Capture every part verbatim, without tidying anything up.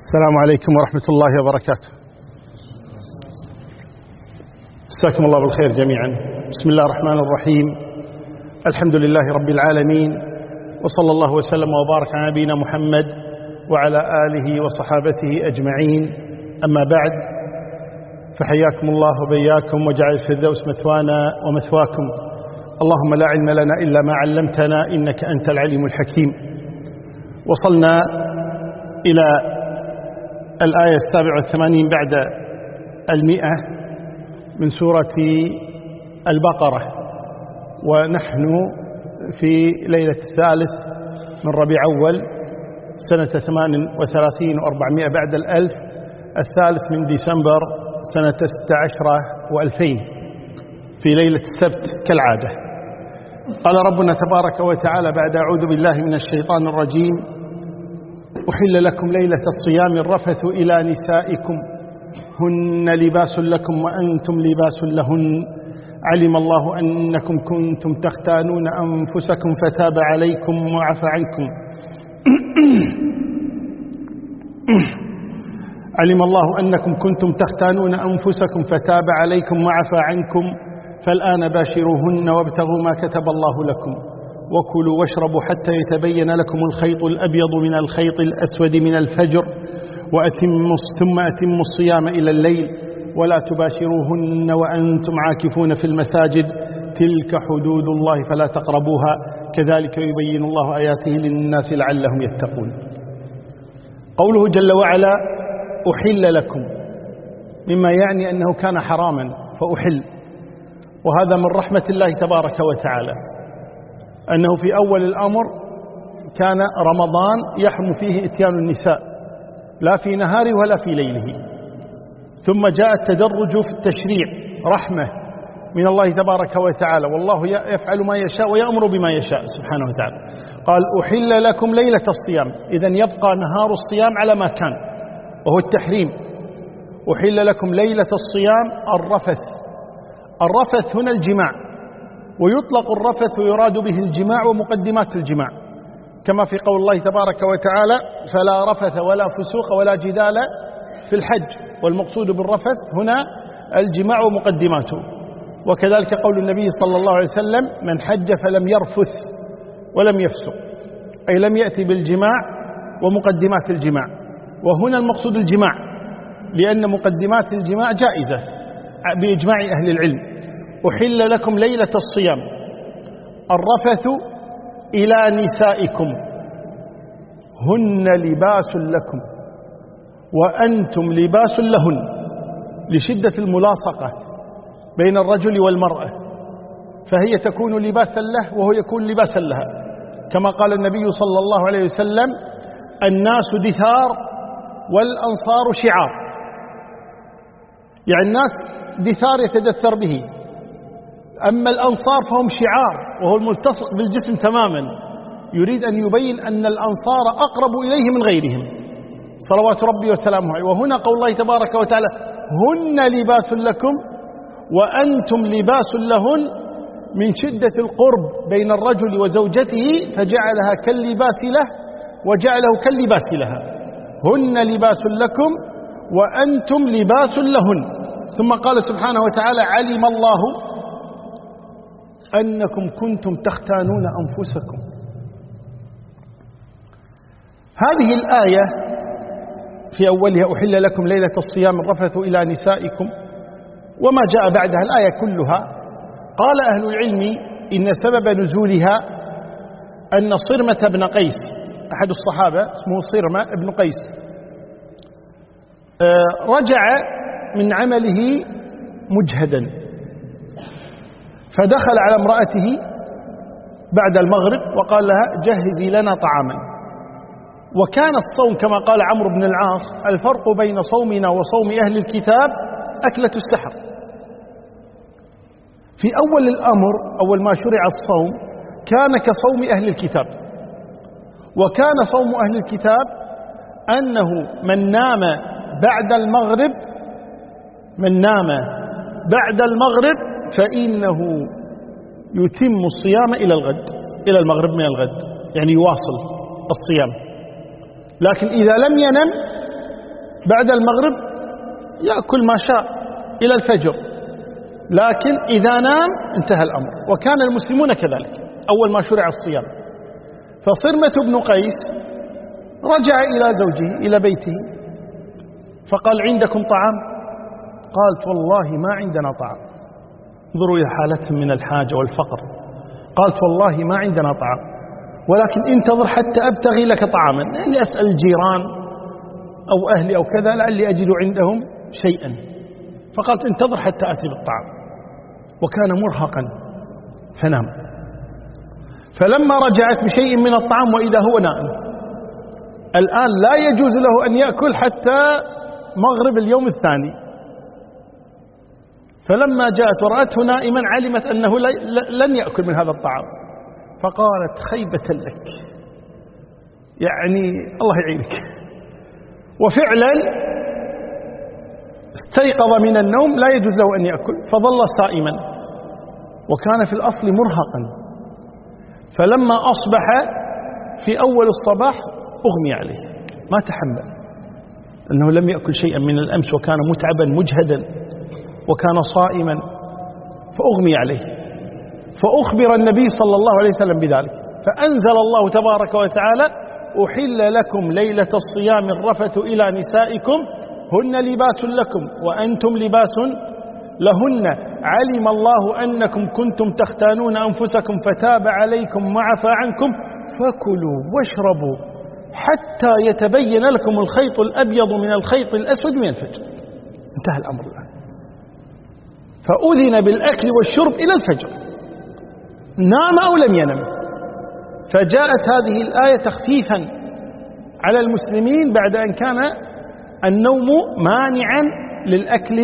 السلام عليكم ورحمة الله وبركاته. مساكم الله بالخير جميعا. بسم الله الرحمن الرحيم. الحمد لله رب العالمين، وصلى الله وسلم وبارك على نبينا محمد وعلى آله وصحابته أجمعين. أما بعد، فحياكم الله وبياكم وجعل الفردوس مثوانا ومثواكم. اللهم لا علم لنا إلا ما علمتنا إنك أنت العليم الحكيم. وصلنا إلى الآية السابعة والثمانين بعد المئة من سورة البقرة، ونحن في ليلة الثالث من ربيع أول سنة ثمان وثلاثين وأربعمائة بعد الألف، الثالث من ديسمبر سنة ستة عشر وألفين، في ليلة السبت كالعادة. قال ربنا تبارك وتعالى بعد أعوذ بالله من الشيطان الرجيم: أحل لكم ليلة الصيام الرفث إلى نسائكم هن لباس لكم وأنتم لباس لهن علم الله أنكم كنتم تختانون أنفسكم فتاب عليكم وعفى عنكم علم الله أنكم كنتم تختانون أنفسكم فتاب عليكم وعفى عنكم فالآن باشروهن وابتغوا ما كتب الله لكم وكلوا واشربوا حتى يتبين لكم الخيط الأبيض من الخيط الأسود من الفجر وأتموا ثم أتموا الصيام إلى الليل ولا تباشروهن وأنتم عاكفون في المساجد تلك حدود الله فلا تقربوها كذلك يبين الله آياته للناس لعلهم يتقون. قوله جل وعلا أحل لكم مما يعني أنه كان حراما فأحل، وهذا من رحمة الله تبارك وتعالى أنه في أول الأمر كان رمضان يحرم فيه إتيان النساء لا في نهاره ولا في ليله، ثم جاء التدرج في التشريع رحمة من الله تبارك وتعالى، والله يفعل ما يشاء ويأمر بما يشاء سبحانه وتعالى. قال أحل لكم ليلة الصيام، إذن يبقى نهار الصيام على ما كان وهو التحريم. أحل لكم ليلة الصيام الرفث. الرفث هنا الجماع، ويطلق الرفث ويراد به الجماع ومقدمات الجماع، كما في قول الله تبارك وتعالى: فلا رفث ولا فسوق ولا جدال في الحج، والمقصود بالرفث هنا الجماع ومقدماته. وكذلك قول النبي صلى الله عليه وسلم: من حج فلم يرفث ولم يفسق، أي لم يأتي بالجماع ومقدمات الجماع، وهنا المقصود الجماع لأن مقدمات الجماع جائزة بإجماع أهل العلم. أحل لكم ليلة الصيام الرفث إلى نسائكم هن لباس لكم وأنتم لباس لهن، لشدة الملاصقة بين الرجل والمرأة، فهي تكون لباسا له وهو يكون لباسا لها، كما قال النبي صلى الله عليه وسلم: الناس دثار والأنصار شعار. يعني الناس دثار يتدثر به، أما الأنصار فهم شعار وهو الملتصق بالجسم تماما، يريد أن يبين أن الأنصار أقرب إليه من غيرهم صلوات ربي وسلامه عليه. وهنا قول الله تبارك وتعالى: هن لباس لكم وأنتم لباس لهن، من شدة القرب بين الرجل وزوجته فجعلها كاللباس له وجعله كاللباس لها. هن لباس لكم وأنتم لباس لهن. ثم قال سبحانه وتعالى: علم الله أنكم كنتم تختانون أنفسكم. هذه الآية في أولها أحل لكم ليلة الصيام الرفث إلى نسائكم، وما جاء بعدها الآية كلها، قال أهل العلم إن سبب نزولها أن صرمة بن قيس أحد الصحابة اسمه صرمة بن قيس رجع من عمله مجهدا، فدخل على امرأته بعد المغرب وقال لها: جهزي لنا طعاما. وكان الصوم كما قال عمرو بن العاص: الفرق بين صومنا وصوم أهل الكتاب أكلة السحر. في أول الأمر أول ما شرع الصوم كان كصوم أهل الكتاب، وكان صوم أهل الكتاب أنه من نام بعد المغرب من نام بعد المغرب فإنه يتم الصيام إلى الغد، إلى المغرب من الغد، يعني يواصل الصيام. لكن إذا لم ينم بعد المغرب يأكل ما شاء إلى الفجر، لكن إذا نام انتهى الأمر. وكان المسلمون كذلك أول ما شرع الصيام. فصرمة بن قيس رجع إلى زوجه إلى بيته فقال: عندكم طعام؟ قالت: والله ما عندنا طعام. انظروا إلى حالتهم من الحاجة والفقر. قالت: والله ما عندنا طعام، ولكن انتظر حتى أبتغي لك طعاما، يعني أسأل الجيران أو أهلي أو كذا لعلي أجد عندهم شيئا. فقالت: انتظر حتى أتي بالطعام. وكان مرهقا فنام. فلما رجعت بشيء من الطعام وإذا هو نائم. الآن لا يجوز له أن يأكل حتى مغرب اليوم الثاني. فلما جاءت ورأته نائما علمت أنه لن يأكل من هذا الطعام، فقالت: خيبة لك، يعني الله يعينك. وفعلا استيقظ من النوم لا يجوز له أن يأكل، فظل صائما وكان في الأصل مرهقا. فلما أصبح في أول الصباح أغمي عليه، ما تحمل أنه لم يأكل شيئا من الأمس وكان متعبا مجهدا وكان صائما، فأغمي عليه. فأخبر النبي صلى الله عليه وسلم بذلك، فأنزل الله تبارك وتعالى: أحل لكم ليلة الصيام الرفث إلى نسائكم هن لباس لكم وأنتم لباس لهن علم الله أنكم كنتم تختانون أنفسكم فتاب عليكم وعفى عنكم فكلوا واشربوا حتى يتبين لكم الخيط الأبيض من الخيط الأسود من الفجر. انتهى الأمر الآن. فأذن بالأكل والشرب إلى الفجر، نام أو لم ينم. فجاءت هذه الآية تخفيفا على المسلمين بعد أن كان النوم مانعا للأكل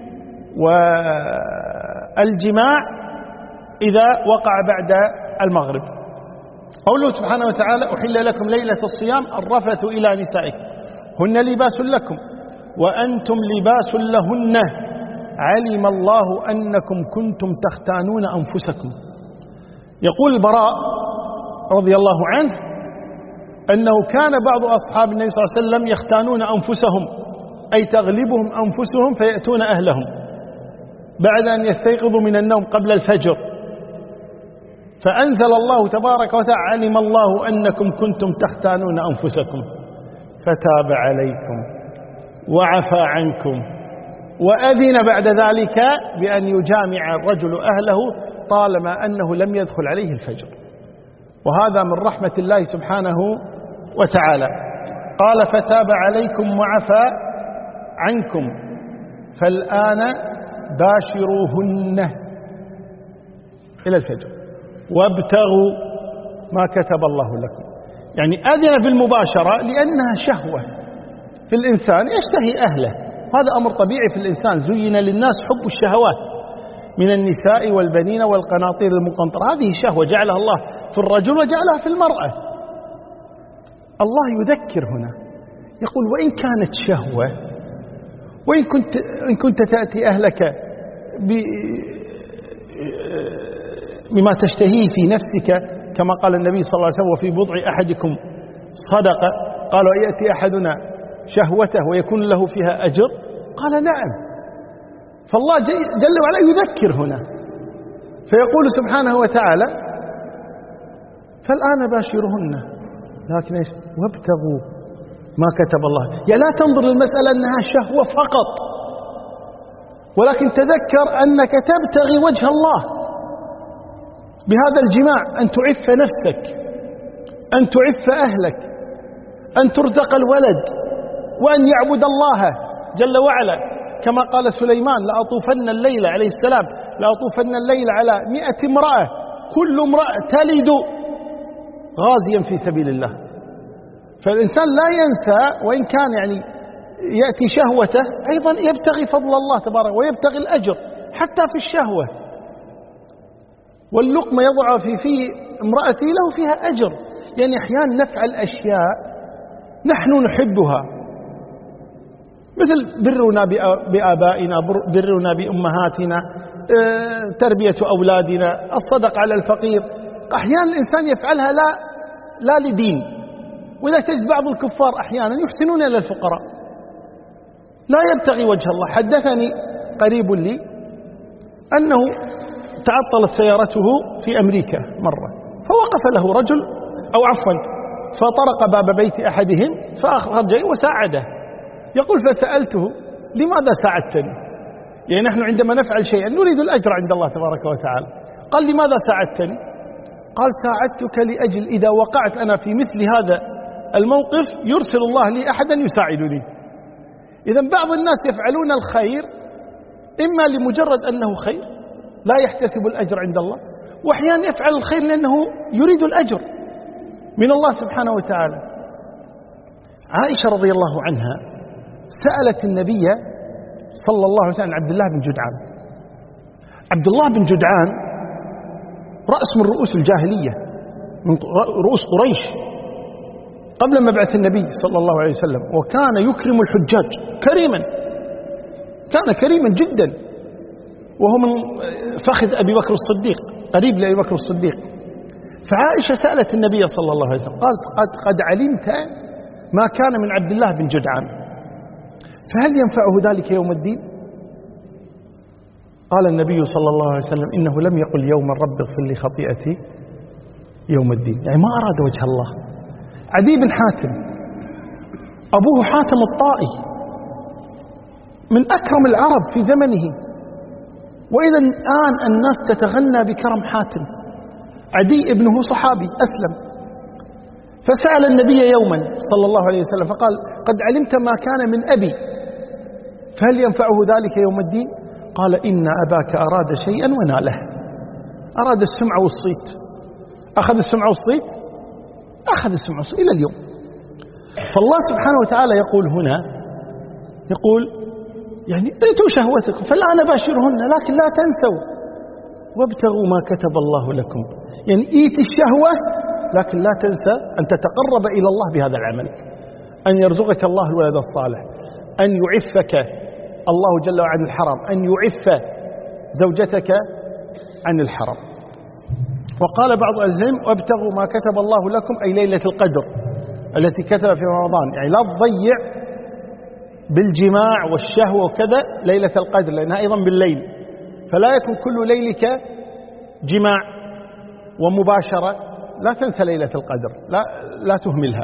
والجماع إذا وقع بعد المغرب. قوله سبحانه وتعالى: أحل لكم ليلة الصيام الرفث إلى نسائكم هن لباس لكم وأنتم لباس لهن علم الله أنكم كنتم تختانون أنفسكم. يقول البراء رضي الله عنه أنه كان بعض أصحاب النبي صلى الله عليه وسلم يختانون أنفسهم، أي تغلبهم أنفسهم فيأتون أهلهم بعد أن يستيقظوا من النوم قبل الفجر. فأنزل الله تبارك وتعالى: علم الله أنكم كنتم تختانون أنفسكم فتاب عليكم وعفى عنكم، وأذن بعد ذلك بأن يجامع الرجل أهله طالما أنه لم يدخل عليه الفجر. وهذا من رحمة الله سبحانه وتعالى. قال: فتاب عليكم وعفى عنكم فالآن باشروهن إلى الفجر وابتغوا ما كتب الله لكم. يعني أذن بالمباشرة لأنها شهوة في الإنسان يشتهي أهله، هذا أمر طبيعي في الإنسان. زين للناس حب الشهوات من النساء والبنين والقناطير المقنطرة، هذه شهوة جعلها الله في الرجل وجعلها في المرأة. الله يذكر هنا يقول: وإن كانت شهوة، وإن كنت, إن كنت تأتي أهلك بما تشتهيه في نفسك كما قال النبي صلى الله عليه وسلم: وفي بضع أحدكم صدقة. قال: ويأتي أحدنا شهوته ويكون له فيها أجر؟ قال: نعم. فالله جل وعلا يذكر هنا، فيقول سبحانه وتعالى: فالآن باشرهن، لكن إيش؟ وابتغوا ما كتب الله. يا لا تنظر للمسألة أنها شهوة فقط، ولكن تذكر أنك تبتغي وجه الله بهذا الجماع، أن تعف نفسك، أن تعف أهلك، أن ترزق الولد، وأن يعبد الله جل وعلا كما قال سليمان: لأطوفن الليل عليه السلام لأطوفن الليل على مئة امرأة كل امرأة تلد غازيا في سبيل الله. فالإنسان لا ينسى، وإن كان يعني يأتي شهوته أيضا يبتغي فضل الله تبارك ويبتغي الأجر حتى في الشهوة. واللقمة يضع في في امرأتي له فيها أجر. يعني أحيانا نفعل أشياء نحن نحبها، مثل برنا بآبائنا، برنا بأمهاتنا، تربية أولادنا، الصدق على الفقير. أحيانا الإنسان يفعلها لا لا لدين. وإذا تجد بعض الكفار أحيانا يحسنون إلى الفقراء، لا يبتغي وجه الله. حدثني قريب لي أنه تعطلت سيارته في أمريكا مرة، فوقف له رجل أو عفوا فطرق باب بيت أحدهم فأخرج وساعده. يقول فسألته لماذا ساعدتني؟ يعني نحن عندما نفعل شيئا نريد الأجر عند الله تبارك وتعالى. قال لماذا ساعدتني؟ قال ساعدتك لأجل إذا وقعت أنا في مثل هذا الموقف يرسل الله لي أحدا يساعدني. إذن بعض الناس يفعلون الخير إما لمجرد أنه خير لا يحتسب الأجر عند الله، وأحيانا يفعل الخير لأنه يريد الأجر من الله سبحانه وتعالى. عائشة رضي الله عنها سألت النبي صلى الله عليه وسلم عبد الله بن جدعان. عبد الله بن جدعان رأس من رؤوس الجاهلية، من رؤوس قريش قبل مبعث النبي صلى الله عليه وسلم، وكان يكرم الحجاج كريما، كان كريما جدا، وهو من فخذ أبي بكر الصديق، قريب لأبي بكر الصديق. فعائشة سألت النبي صلى الله عليه وسلم قالت قد, قد علمت ما كان من عبد الله بن جدعان، فهل ينفعه ذلك يوم الدين؟ قال النبي صلى الله عليه وسلم إنه لم يقل يوما رب اغفر لي خطيئتي يوم الدين، يعني ما أراد وجه الله. عدي بن حاتم أبوه حاتم الطائي من أكرم العرب في زمنه، وإذا الآن الناس تتغنى بكرم حاتم. عدي ابنه صحابي أسلم، فسأل النبي يوما صلى الله عليه وسلم فقال قد علمت ما كان من أبي، فهل ينفعه ذلك يوم الدين؟ قال إن أباك أراد شيئا وناله، أراد السمع والصيت. أخذ السمع والصيت، أخذ السمع والصيت إلى اليوم. فالله سبحانه وتعالى يقول هنا، يقول يعني ائتوا شهوتكم فالآن باشرهن لكن لا تنسوا وابتغوا ما كتب الله لكم. يعني ائت الشهوة لكن لا تنسى أن تتقرب إلى الله بهذا العمل، أن يرزقك الله الولد الصالح، أن يعفك الله جل وعلا عن الحرام، أن يعف زوجتك عن الحرام. وقال بعض العلم وابتغوا ما كتب الله لكم أي ليلة القدر التي كتب في رمضان، يعني لا تضيع بالجماع والشهوة وكذا ليلة القدر لأنها أيضا بالليل، فلا يكون كل ليلك جماع ومباشرة، لا تنسى ليلة القدر، لا, لا تهملها.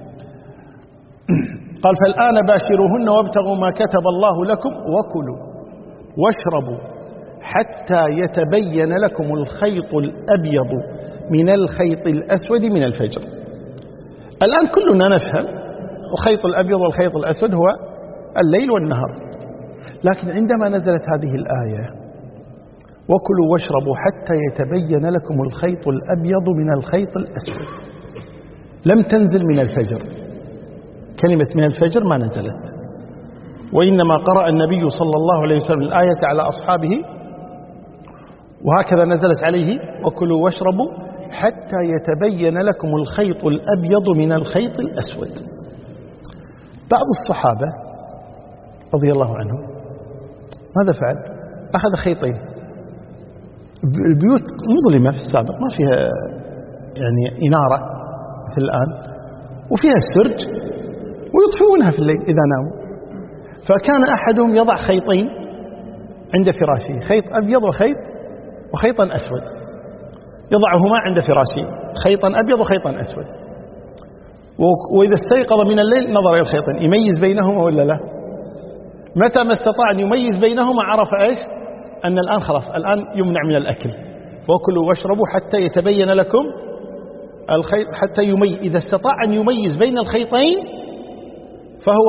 قال فالآن باشروهن وابتغوا ما كتب الله لكم وكلوا واشربوا حتى يتبين لكم الخيط الأبيض من الخيط الأسود من الفجر. الآن كلنا نفهم الخيط الأبيض والخيط الأسود هو الليل والنهار، لكن عندما نزلت هذه الآية وكلوا واشربوا حتى يتبين لكم الخيط الأبيض من الخيط الأسود، لم تنزل من الفجر، كلمة من الفجر ما نزلت، وإنما قرأ النبي صلى الله عليه وسلم الآية على أصحابه وهكذا نزلت عليه وكلوا واشربوا حتى يتبين لكم الخيط الأبيض من الخيط الأسود. بعض الصحابة رضي الله عنهم ماذا فعل؟ أخذ خيطين، البيوت مظلمة في السابق ما فيها يعني إنارة مثل الآن، وفيها السرج ويطفئونها في الليل إذا ناموا، فكان أحدهم يضع خيطين عند فراشه، خيط أبيض وخيط وخيطا أسود، يضعهما عند فراشه، خيطا أبيض وخيطا أسود، وإذا استيقظ من الليل نظر إلى الخيطين يميز بينهما ولا لا. متى ما استطاع أن يميز بينهما عرف إيش؟ أن الآن خلاص الآن يمنع من الأكل. وكلوا واشربوا حتى يتبين لكم الخيط، حتى يميز، إذا استطاع أن يميز بين الخيطين فهو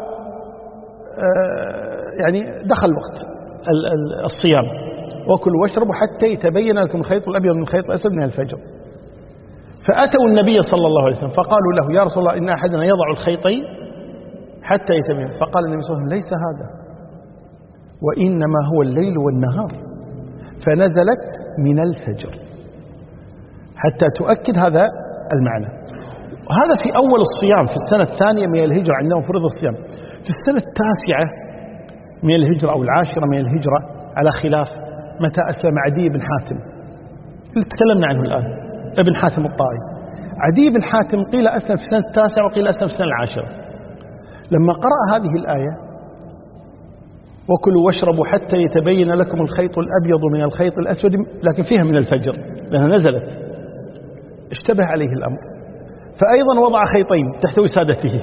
يعني دخل وقت الصيام. وكلوا واشربوا حتى يتبين لكم الخيط الأبيض من الخيط الأسود من الفجر. فأتوا النبي صلى الله عليه وسلم فقالوا له يا رسول الله إن أحدنا يضع الخيطين حتى يتبين، فقال النبي صلى الله عليه وسلم ليس هذا، وإنما هو الليل والنهار، فنزلت من الفجر حتى تؤكد هذا المعنى. وهذا في أول الصيام في السنة الثانية من الهجرة، عندهم فرض الصيام. في السنة التاسعة من الهجرة أو العاشرة من الهجرة على خلاف متى أسلم عدي بن حاتم اللي تكلمنا عنه الآن، ابن حاتم الطائي. عدي بن حاتم قيل أسلم في السنة التاسعة وقيل أسلم في السنة العاشرة. لما قرأ هذه الآية وكلوا واشربوا حتى يتبين لكم الخيط الأبيض من الخيط الأسود، لكن فيها من الفجر لأنها نزلت، اشتبه عليه الأمر، فأيضا وضع خيطين تحت وسادته،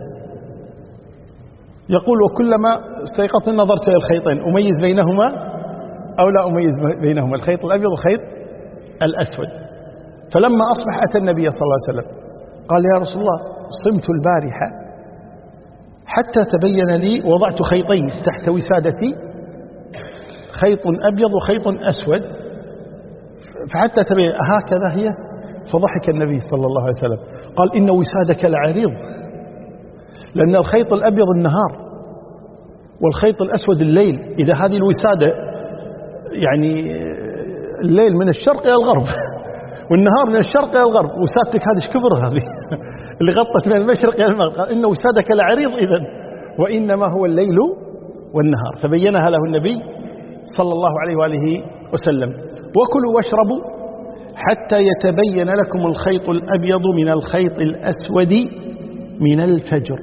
يقول وكلما استيقظت نظرت إلى الخيطين أميز بينهما أو لا أميز بينهما، الخيط الأبيض والخيط الأسود. فلما أصبح أتى النبي صلى الله عليه وسلم قال يا رسول الله صمت البارحة حتى تبين لي، وضعت خيطين تحت وسادتي، خيط أبيض وخيط أسود، فحتى تبين هكذا هي. فضحك النبي صلى الله عليه وسلم قال إن وسادك لعريض، لأن الخيط الأبيض النهار والخيط الأسود الليل، إذا هذه الوسادة يعني الليل من الشرق إلى الغرب والنهار من الشرق إلى الغرب، وسادتك هذه ايش كبر هذه اللي غطت من المشرق إلى المغرب. قال إن وسادك لعريض إذن، وإنما هو الليل والنهار، فبينها له النبي صلى الله عليه وآله وسلم. وكلوا واشربوا حتى يتبين لكم الخيط الأبيض من الخيط الأسود من الفجر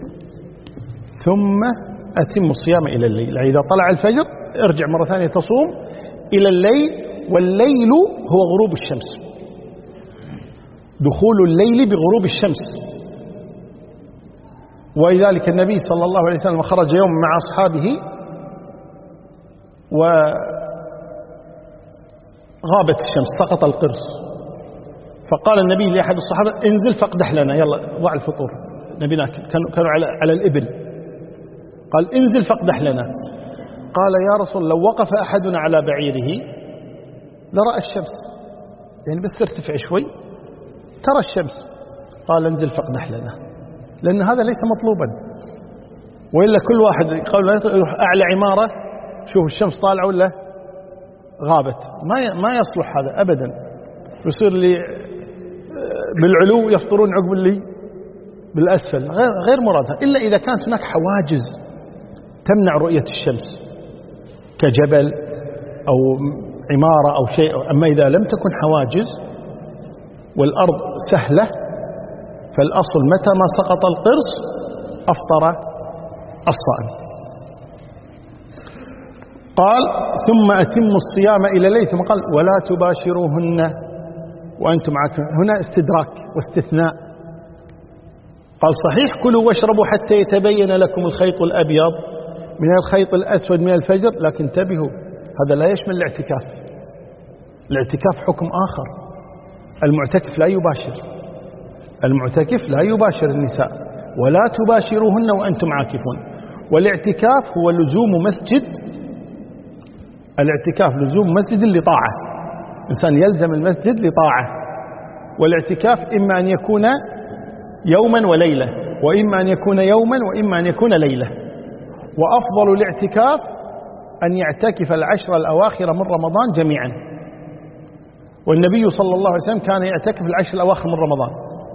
ثم أتم الصيام إلى الليل. إذا طلع الفجر ارجع مرة ثانية تصوم إلى الليل، والليل هو غروب الشمس، دخول الليل بغروب الشمس. ولذلك النبي صلى الله عليه وسلم خرج يوم مع أصحابه وغابت الشمس، سقط القرص، فقال النبي لأحد الصحابة انزل فاقدح لنا، يلا ضع الفطور، نبي ناكل، كانوا على على الإبل، قال انزل فاقدح لنا. قال يا رسول لو وقف أحدنا على بعيره لرأى الشمس، يعني بس ارتفع شوي ترى الشمس. قال انزل فاقدح لنا، لأن هذا ليس مطلوبا، وإلا كل واحد يقول يروح أعلى عمارة شوف الشمس طالعة ولا غابت، ما ما يصلح هذا أبدا. يصير لي بالعلو يفطرون عقب اللي بالأسفل، غير غير مراد، إلا إذا كانت هناك حواجز تمنع رؤية الشمس كجبل أو عمارة أو شيء. أما إذا لم تكن حواجز والأرض سهلة فالأصل متى ما سقط القرص أفطر الصائم. قال ثم أتموا الصيام إلى الليل، ثم قال ولا تباشروهن وأنتم عاكفون. هنا استدراك واستثناء. قال صحيح كلوا واشربوا حتى يتبين لكم الخيط الأبيض من الخيط الأسود من الفجر، لكن انتبهوا هذا لا يشمل الاعتكاف. الاعتكاف حكم آخر، المعتكف لا يباشر، المعتكف لا يباشر النساء، ولا تباشروهن وأنتم عاكفون. والاعتكاف هو لزوم مسجد، الاعتكاف لزوم مسجد لطاعة، إنسان يلزم المسجد لطاعة. والاعتكاف إما أن يكون يوما وليلة، وإما أن يكون يوما وإما أن يكون ليلة. وأفضل الاعتكاف أن يعتكف العشر الأواخر من رمضان جميعا، والنبي صلى الله عليه وسلم كان يعتكف العشر الأواخر من رمضان،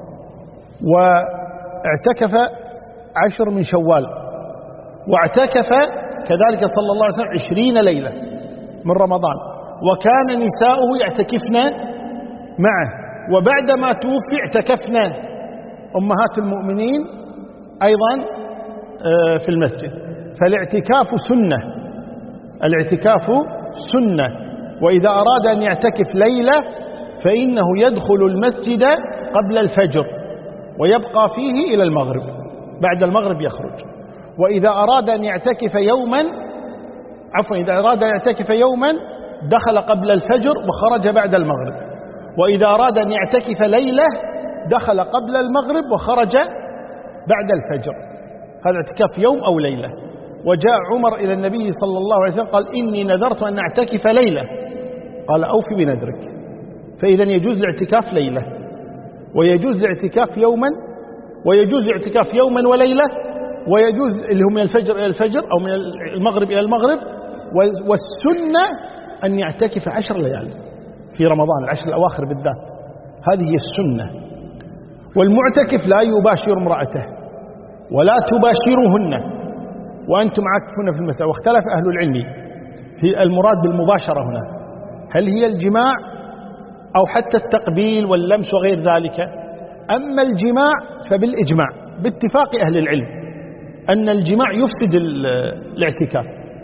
واعتكف عشر من شوال، واعتكف كذلك صلى الله عليه وسلم عشرين ليلة من رمضان، وكان نساؤه يعتكفن معه، وبعدما توفي اعتكفنا أمهات المؤمنين أيضا في المسجد. فالاعتكاف سنة، الاعتكاف سنة. وإذا أراد أن يعتكف ليلة فإنه يدخل المسجد قبل الفجر ويبقى فيه إلى المغرب، بعد المغرب يخرج. وإذا أراد أن يعتكف يوما عفوا إذا أراد أن يعتكف يوما دخل قبل الفجر وخرج بعد المغرب. وإذا أراد أن يعتكف ليلة دخل قبل المغرب وخرج بعد الفجر. هذا اعتكاف يوم أو ليلة. وجاء عمر إلى النبي صلى الله عليه وسلم قال إني نذرت أن أعتكف ليلة، قال أوفي بنذرك. فإذا يجوز الاعتكاف ليلة، ويجوز الاعتكاف يوما، ويجوز الاعتكاف يوما وليلة، ويجوز اللي هو من الفجر إلى الفجر أو من المغرب إلى المغرب. والسنة أن يعتكف عشر ليال في رمضان، العشر الأواخر بالذات، هذه هي السنة. والمعتكف لا يباشر امرأته ولا تباشرهن وأنتم عاكفون في المسجد. واختلف أهل العلم في المراد بالمباشرة هنا، هل هي الجماع أو حتى التقبيل واللمس وغير ذلك. أما الجماع فبالإجماع باتفاق أهل العلم أن الجماع يفسد الاعتكاف،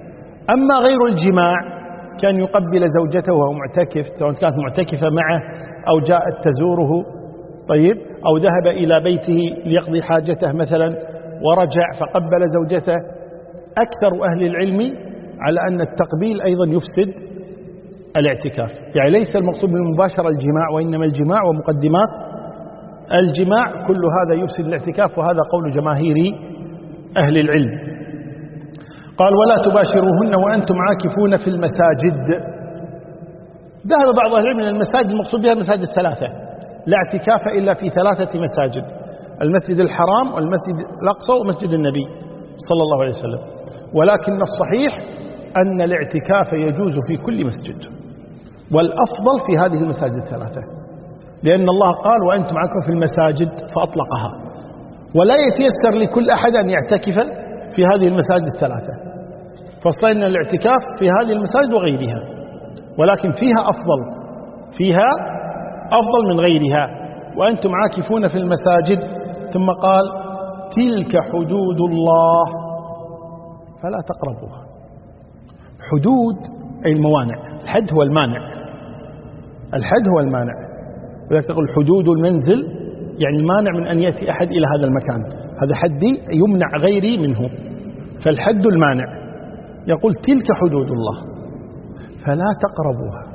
أما غير الجماع كان يقبل زوجته وهو معتكف، سواء كانت معتكفة معه أو جاءت تزوره، طيب، أو ذهب إلى بيته ليقضي حاجته مثلا ورجع فقبل زوجته. أكثر أهل العلم على أن التقبيل أيضا يفسد الاعتكاف، يعني ليس المقصود بالمباشرة الجماع، وإنما الجماع ومقدمات الجماع، كل هذا يفسد الاعتكاف، وهذا قول جماهير أهل العلم. قال ولا تباشروهن وأنتم عاكفون في المساجد. ذهب بعض أهل العلم من المساجد المقصود بها المساجد الثلاثة، لا اعتكاف إلا في ثلاثة مساجد: المسجد الحرام والمسجد الأقصى ومسجد النبي صلى الله عليه وسلم. ولكن الصحيح أن الاعتكاف يجوز في كل مسجد، والأفضل في هذه المساجد الثلاثة، لأن الله قال وأنتم عاكفون في المساجد فأطلقها، ولا يتيسر لكل أحد أن يعتكف في هذه المساجد الثلاثة، فصلنا الاعتكاف في هذه المساجد وغيرها، ولكن فيها أفضل، فيها أفضل من غيرها. وأنتم عاكفون في المساجد، ثم قال تلك حدود الله فلا تقربوها. حدود أي الموانع، الحد هو المانع، الحد هو المانع، ولذلك تقول حدود المنزل يعني المانع من أن يأتي أحد إلى هذا المكان، هذا حدي يمنع غيري منه، فالحد المانع. يقول تلك حدود الله فلا تقربوها.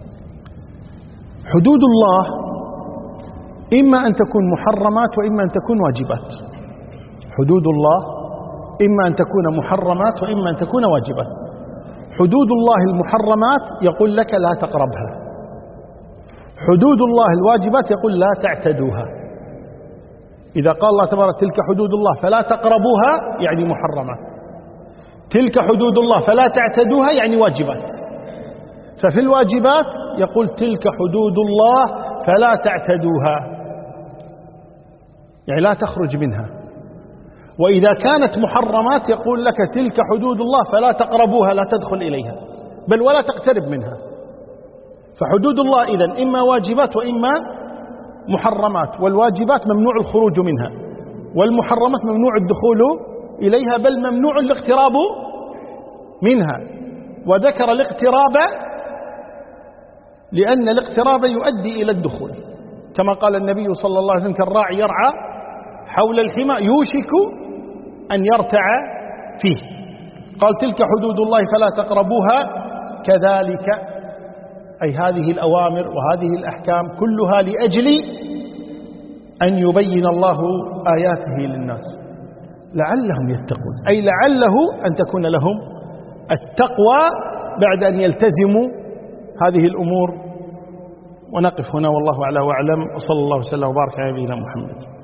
حدود الله إما أن تكون محرمات وإما أن تكون واجبات. حدود الله إما أن تكون محرمات وإما أن تكون واجبات. حدود الله المحرمات يقول لك لا تقربها، حدود الله الواجبات يقول لا تعتدوها. إذا قال الله تبارك تلك حدود الله فلا تقربوها يعني محرمات، تلك حدود الله فلا تعتدوها يعني واجبات. ففي الواجبات يقول تلك حدود الله فلا تعتدوها، يعني لا تخرج منها. وإذا كانت محرمات يقول لك تلك حدود الله فلا تقربوها، لا تدخل إليها بل ولا تقترب منها. فحدود الله إذن إما واجبات وإما محرمات، والواجبات ممنوع الخروج منها، والمحرمات ممنوع الدخول إليها، بل ممنوع الاقتراب منها. وذكر الاقتراب لأن الاقتراب يؤدي إلى الدخول، كما قال النبي صلى الله عليه وسلم كالراعي يرعى حول الحمى يوشك أن يرتع فيه. قال تلك حدود الله فلا تقربوها، كذلك أي هذه الأوامر وهذه الأحكام كلها لأجل أن يبين الله آياته للناس لعلهم يتقون، أي لعله أن تكون لهم التقوى بعد أن يلتزموا هذه الأمور. ونقف هنا والله أعلى وأعلم، وصلى الله وسلم وبارك على نبينا محمد.